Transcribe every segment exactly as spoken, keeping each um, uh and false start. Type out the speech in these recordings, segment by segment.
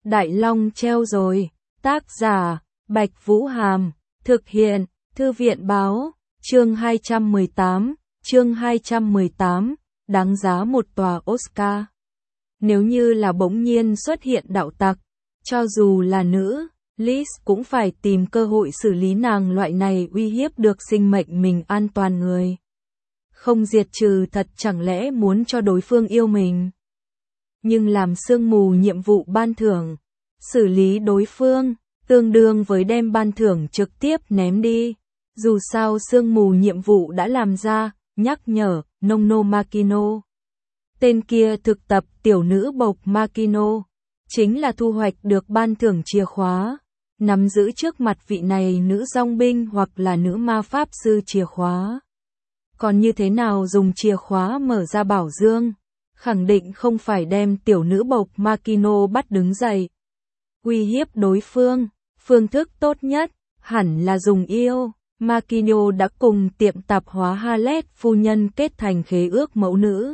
Đại Long treo rồi. Tác giả, Bạch Vũ Hàm. Thực hiện, Thư viện Báo. Chương hai trăm mười tám. Chương hai trăm mười tám. Đáng giá một tòa Oscar. Nếu như là bỗng nhiên xuất hiện đạo tặc, cho dù là nữ, Liz cũng phải tìm cơ hội xử lý nàng loại này uy hiếp được sinh mệnh mình an toàn người. Không diệt trừ thật chẳng lẽ muốn cho đối phương yêu mình. Nhưng làm sương mù nhiệm vụ ban thưởng, xử lý đối phương, tương đương với đem ban thưởng trực tiếp ném đi. Dù sao sương mù nhiệm vụ đã làm ra, nhắc nhở, Nonno Makino. Tên kia thực tập tiểu nữ bộc Makino, chính là thu hoạch được ban thưởng chìa khóa, nắm giữ trước mặt vị này nữ dòng binh hoặc là nữ ma pháp sư chìa khóa. Còn như thế nào dùng chìa khóa mở ra bảo dương, khẳng định không phải đem tiểu nữ bộc Makino bắt đứng dậy. Uy hiếp đối phương, phương thức tốt nhất, hẳn là dùng yêu. Makino đã cùng tiệm tạp hóa Halet phu nhân kết thành khế ước mẫu nữ.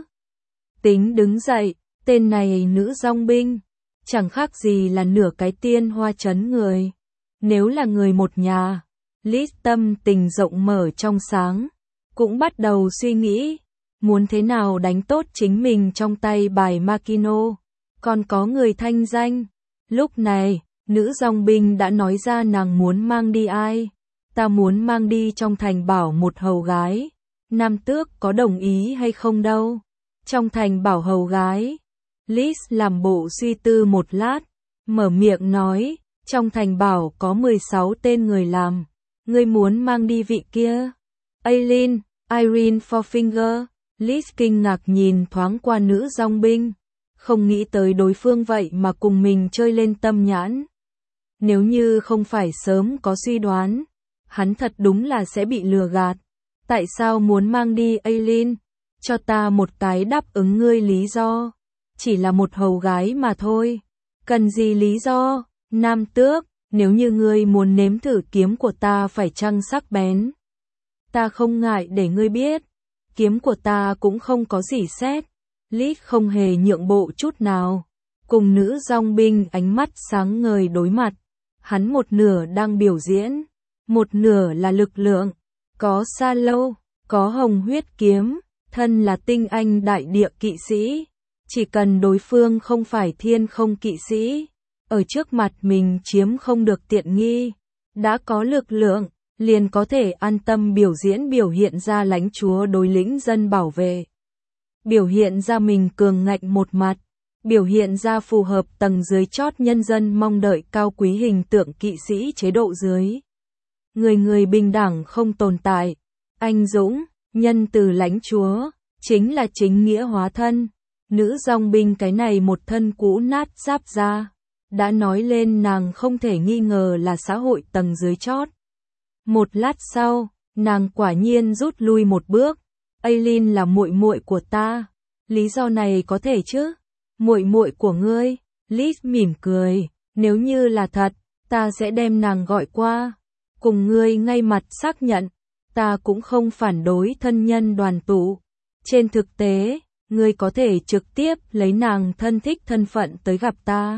Tính đứng dậy, tên này nữ dòng binh, chẳng khác gì là nửa cái tiên hoa chấn người. Nếu là người một nhà, Liz tâm tình rộng mở trong sáng, cũng bắt đầu suy nghĩ, muốn thế nào đánh tốt chính mình trong tay bài Makino, còn có người thanh danh. Lúc này, nữ dòng binh đã nói ra nàng muốn mang đi ai. Ta muốn mang đi trong thành bảo một hầu gái. Nam tước có đồng ý hay không đâu. Trong thành bảo hầu gái. Liz làm bộ suy tư một lát, mở miệng nói, trong thành bảo có mười sáu tên người làm. Ngươi muốn mang đi vị kia. Aileen, Irene Fourfinger. Liz kinh ngạc nhìn thoáng qua nữ dòng binh. Không nghĩ tới đối phương vậy mà cùng mình chơi lên tâm nhãn. Nếu như không phải sớm có suy đoán, hắn thật đúng là sẽ bị lừa gạt. Tại sao muốn mang đi Aileen? Cho ta một cái đáp ứng ngươi lý do. Chỉ là một hầu gái mà thôi. Cần gì lý do? Nam tước, nếu như ngươi muốn nếm thử kiếm của ta phải chăng sắc bén. Ta không ngại để ngươi biết. Kiếm của ta cũng không có gì xét. Liz không hề nhượng bộ chút nào. Cùng nữ dòng binh ánh mắt sáng ngời đối mặt. Hắn một nửa đang biểu diễn, một nửa là lực lượng. Có sa lâu, có hồng huyết kiếm, thân là tinh anh đại địa kỵ sĩ. Chỉ cần đối phương không phải thiên không kỵ sĩ, ở trước mặt mình chiếm không được tiện nghi. Đã có lực lượng, liền có thể an tâm biểu diễn biểu hiện ra lãnh chúa đối lĩnh dân bảo vệ. Biểu hiện ra mình cường ngạnh một mặt, biểu hiện ra phù hợp tầng dưới chót nhân dân mong đợi cao quý hình tượng kỵ sĩ chế độ dưới. Người người bình đẳng không tồn tại, anh dũng, nhân từ lãnh chúa, chính là chính nghĩa hóa thân. Nữ dòng binh cái này một thân cũ nát giáp da, đã nói lên nàng không thể nghi ngờ là xã hội tầng dưới chót. Một lát sau, nàng quả nhiên rút lui một bước. Aileen là muội muội của ta. Lý do này có thể chứ? Muội muội của ngươi? Liz mỉm cười, nếu như là thật, ta sẽ đem nàng gọi qua, cùng ngươi ngay mặt xác nhận, ta cũng không phản đối thân nhân đoàn tụ. Trên thực tế, ngươi có thể trực tiếp lấy nàng thân thích thân phận tới gặp ta.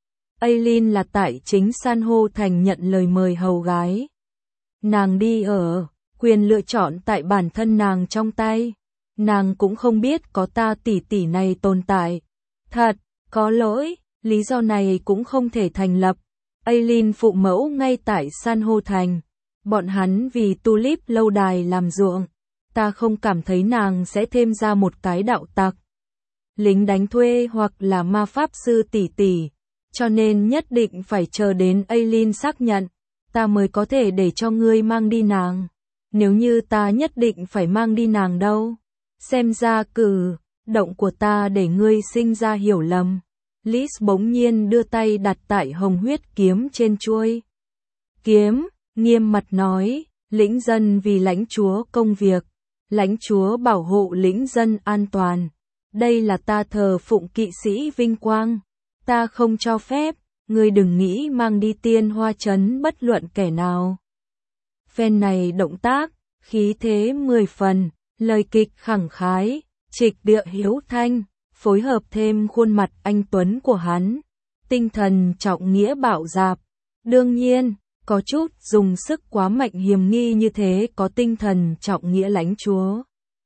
Aileen là tại chính san hô thành nhận lời mời hầu gái. Nàng đi ở, quyền lựa chọn tại bản thân nàng trong tay. Nàng cũng không biết có ta tỷ tỷ này tồn tại. Thật, có lỗi, lý do này cũng không thể thành lập. Aileen phụ mẫu ngay tại san hô thành. Bọn hắn vì tulip lâu đài làm ruộng. Ta không cảm thấy nàng sẽ thêm ra một cái đạo tặc, lính đánh thuê hoặc là ma pháp sư tỷ tỷ. Cho nên nhất định phải chờ đến Aileen xác nhận, ta mới có thể để cho ngươi mang đi nàng. Nếu như ta nhất định phải mang đi nàng đâu. Xem ra cử động của ta để ngươi sinh ra hiểu lầm. Liz bỗng nhiên đưa tay đặt tại hồng huyết kiếm trên chuôi kiếm, nghiêm mặt nói, lĩnh dân vì lãnh chúa công việc, lãnh chúa bảo hộ lĩnh dân an toàn. Đây là ta thờ phụng kỵ sĩ vinh quang. Ta không cho phép, ngươi đừng nghĩ mang đi tiên hoa trấn bất luận kẻ nào. Phen này động tác, khí thế mười phần, lời kịch khẳng khái, trịch địa hiếu thanh, phối hợp thêm khuôn mặt anh tuấn của hắn, tinh thần trọng nghĩa bạo dạp. Đương nhiên, có chút dùng sức quá mạnh hiềm nghi như thế có tinh thần trọng nghĩa lãnh chúa.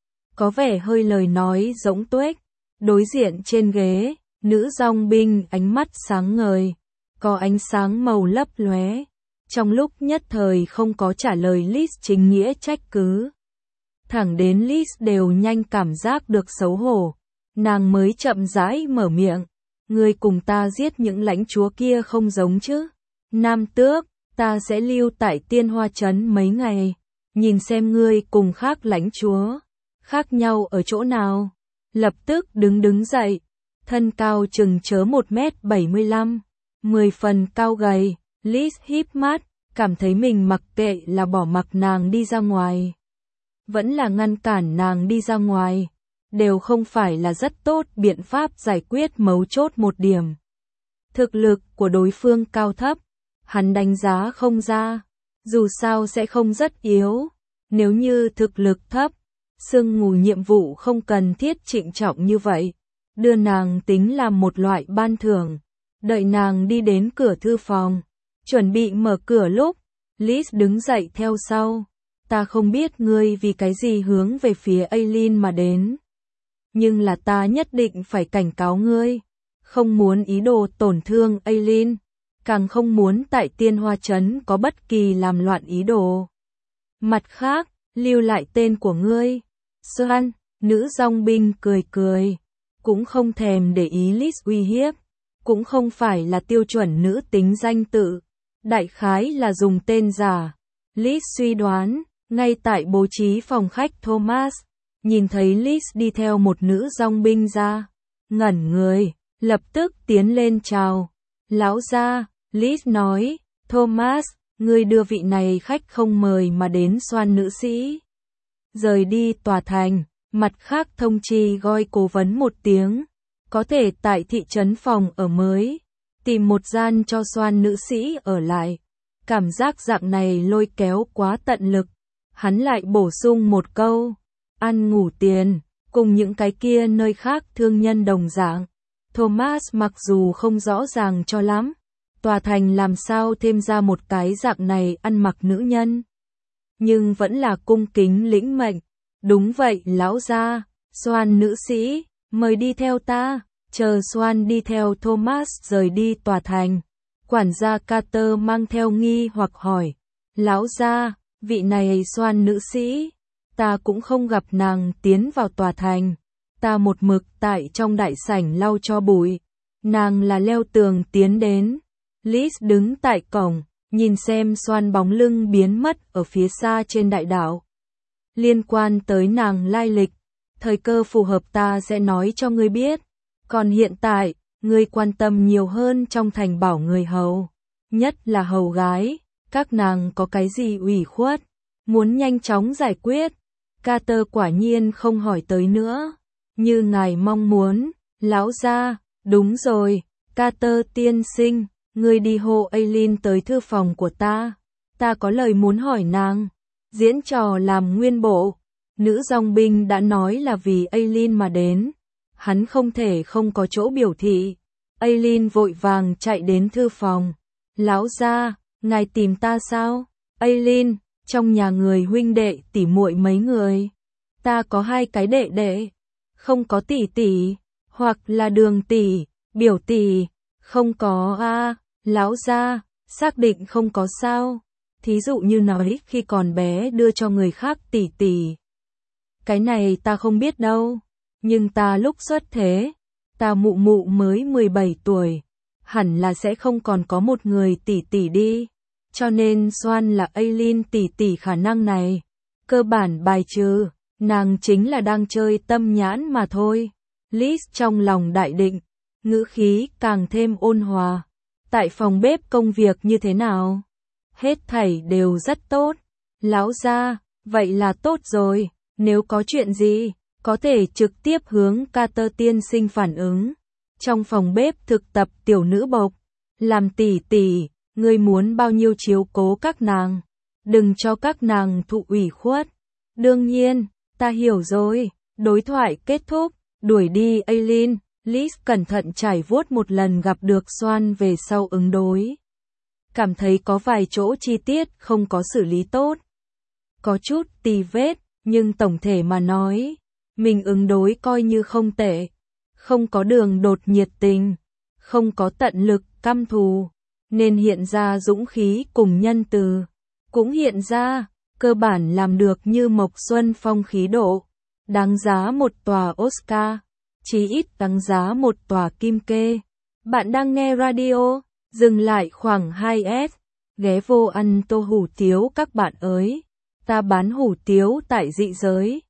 Có vẻ hơi lời nói rỗng tuếch. Đối diện trên ghế, nữ dòng binh ánh mắt sáng ngời, có ánh sáng màu lấp lóe. Trong lúc nhất thời không có trả lời Liz chính nghĩa trách cứ. Thẳng đến Liz đều nhanh cảm giác được xấu hổ. Nàng mới chậm rãi mở miệng. Ngươi cùng ta giết những lãnh chúa kia không giống chứ. Nam tước, ta sẽ lưu tại Tiên Hoa Trấn mấy ngày. Nhìn xem ngươi cùng khác lãnh chúa. Khác nhau ở chỗ nào? Lập tức đứng đứng dậy. Thân cao chừng chớ một mét bảy mươi lăm. Mười phần cao gầy. Liz híp mắt. Cảm thấy mình mặc kệ là bỏ mặc nàng đi ra ngoài. Vẫn là ngăn cản nàng đi ra ngoài. Đều không phải là rất tốt biện pháp giải quyết mấu chốt một điểm. Thực lực của đối phương cao thấp. Hắn đánh giá không ra. Dù sao sẽ không rất yếu. Nếu như thực lực thấp. Sương mù nhiệm vụ không cần thiết trịnh trọng như vậy. Đưa nàng tính làm một loại ban thưởng. Đợi nàng đi đến cửa thư phòng. Chuẩn bị mở cửa lúc. Liz đứng dậy theo sau. Ta không biết ngươi vì cái gì hướng về phía Aileen mà đến. Nhưng là ta nhất định phải cảnh cáo ngươi. Không muốn ý đồ tổn thương Aileen. Càng không muốn tại Tiên Hoa Trấn có bất kỳ làm loạn ý đồ. Mặt khác, lưu lại tên của ngươi. Swan, nữ dòng binh cười cười. Cũng không thèm để ý Liz uy hiếp. Cũng không phải là tiêu chuẩn nữ tính danh tự. Đại khái là dùng tên giả. Liz suy đoán, ngay tại bố trí phòng khách Thomas, nhìn thấy Liz đi theo một nữ dòng binh ra, ngẩn người, lập tức tiến lên chào. Lão gia, Liz nói, Thomas, ngươi đưa vị này khách không mời mà đến Swan nữ sĩ. Rời đi tòa thành, mặt khác thông chi gọi cố vấn một tiếng, có thể tại thị trấn phòng ở mới. Tìm một gian cho Swan nữ sĩ ở lại. Cảm giác dạng này lôi kéo quá tận lực. Hắn lại bổ sung một câu. Ăn ngủ tiền, cùng những cái kia nơi khác thương nhân đồng dạng. Thomas mặc dù không rõ ràng cho lắm. Tòa thành làm sao thêm ra một cái dạng này ăn mặc nữ nhân. Nhưng vẫn là cung kính lĩnh mệnh. Đúng vậy lão gia, Swan nữ sĩ, mời đi theo ta. Chờ Swan đi theo Thomas rời đi tòa thành. Quản gia Carter mang theo nghi hoặc hỏi. Lão gia, vị này Swan nữ sĩ. Ta cũng không gặp nàng tiến vào tòa thành. Ta một mực tại trong đại sảnh lau cho bụi. Nàng là leo tường tiến đến. Liz đứng tại cổng, nhìn xem Swan bóng lưng biến mất ở phía xa trên đại đảo. Liên quan tới nàng lai lịch. Thời cơ phù hợp ta sẽ nói cho ngươi biết. Còn hiện tại, ngươi quan tâm nhiều hơn trong thành bảo người hầu. Nhất là hầu gái, các nàng có cái gì ủy khuất, muốn nhanh chóng giải quyết. Carter quả nhiên không hỏi tới nữa. Như ngài mong muốn, lão gia, đúng rồi, Carter tiên sinh, ngươi đi hô Aileen tới thư phòng của ta. Ta có lời muốn hỏi nàng. Diễn trò làm nguyên bộ. Nữ dòng binh đã nói là vì Aileen mà đến. Hắn không thể không có chỗ biểu thị. Aileen vội vàng chạy đến thư phòng. Lão gia, ngài tìm ta sao? Aileen, trong nhà người huynh đệ tỷ muội mấy người. Ta có hai cái đệ đệ. Không có tỷ tỷ, hoặc là đường tỷ, biểu tỷ. Không có a, à, lão gia, xác định không có sao. Thí dụ như nói khi còn bé đưa cho người khác tỷ tỷ. Cái này ta không biết đâu. Nhưng ta lúc xuất thế, ta mụ mụ mới mười bảy tuổi, hẳn là sẽ không còn có một người tỷ tỷ đi. Cho nên Swan là Aileen tỷ tỷ khả năng này. Cơ bản bài trừ, nàng chính là đang chơi tâm nhãn mà thôi. Liz trong lòng đại định, ngữ khí càng thêm ôn hòa. Tại phòng bếp công việc như thế nào? Hết thảy đều rất tốt. Lão gia, vậy là tốt rồi, nếu có chuyện gì, có thể trực tiếp hướng Carter tiên sinh phản ứng. Trong phòng bếp thực tập tiểu nữ bộc, làm tỷ tỷ, ngươi muốn bao nhiêu chiếu cố các nàng, đừng cho các nàng thụ ủy khuất. Đương nhiên, ta hiểu rồi. Đối thoại kết thúc, đuổi đi Aileen, Liz cẩn thận trải vuốt một lần gặp được Swan về sau ứng đối. Cảm thấy có vài chỗ chi tiết không có xử lý tốt. Có chút tì vết, nhưng tổng thể mà nói, mình ứng đối coi như không tệ. Không có đường đột nhiệt tình, không có tận lực căm thù, nên hiện ra dũng khí cùng nhân từ. Cũng hiện ra, cơ bản làm được như Mộc Xuân Phong khí độ. Đáng giá một tòa Oscar, chí ít đáng giá một tòa kim kê. Bạn đang nghe radio, dừng lại khoảng hai S, ghé vô ăn tô hủ tiếu các bạn ơi. Ta bán hủ tiếu tại dị giới.